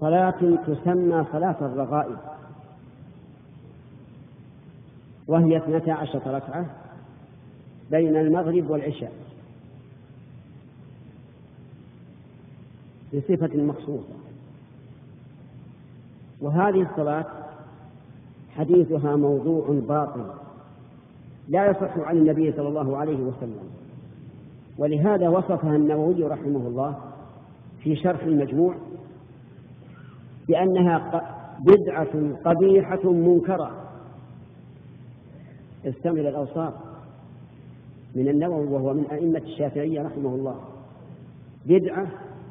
صلاة تسمى صلاة الرغائب، وهي 12 ركعة بين المغرب والعشاء بصفة مخصوصة. وهذه الصلاة حديثها موضوع باطل لا يصح عن النبي صلى الله عليه وسلم، ولهذا وصفها النووي رحمه الله في شرح المجموع بأنها بدعة قبيحة منكرة. استمع إلى الأوصاف من النووي وهو من أئمة الشافعية رحمه الله: بدعة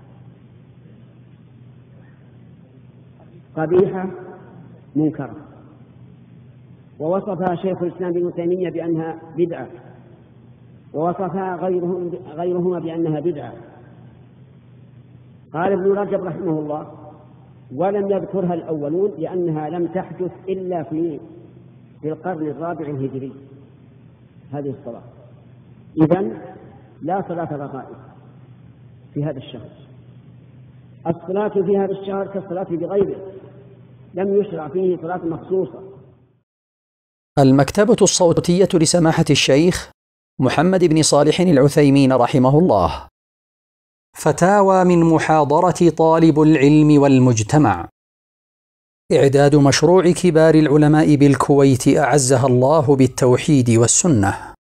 قبيحة منكرة. ووصفها شيخ الإسلام ابن تيمية بأنها بدعة، ووصفها غيرهما بأنها بدعة. قال ابن رجب رحمه الله: ولم يذكرها الأولون لأنها لم تحدث إلا في القرن الرابع الهجري هذه الصلاة. إذن لا صلاة رغائب في هذا الشهر. الصلاة في هذا الشهر كالصلاة بغيره، لم يشرع فيه صلاة مخصوصة. المكتبة الصوتية لسماحة الشيخ محمد بن صالح العثيمين رحمه الله. فتاوى من محاضرة طالب العلم والمجتمع. إعداد مشروع كبار العلماء بالكويت أعزها الله بالتوحيد والسنة.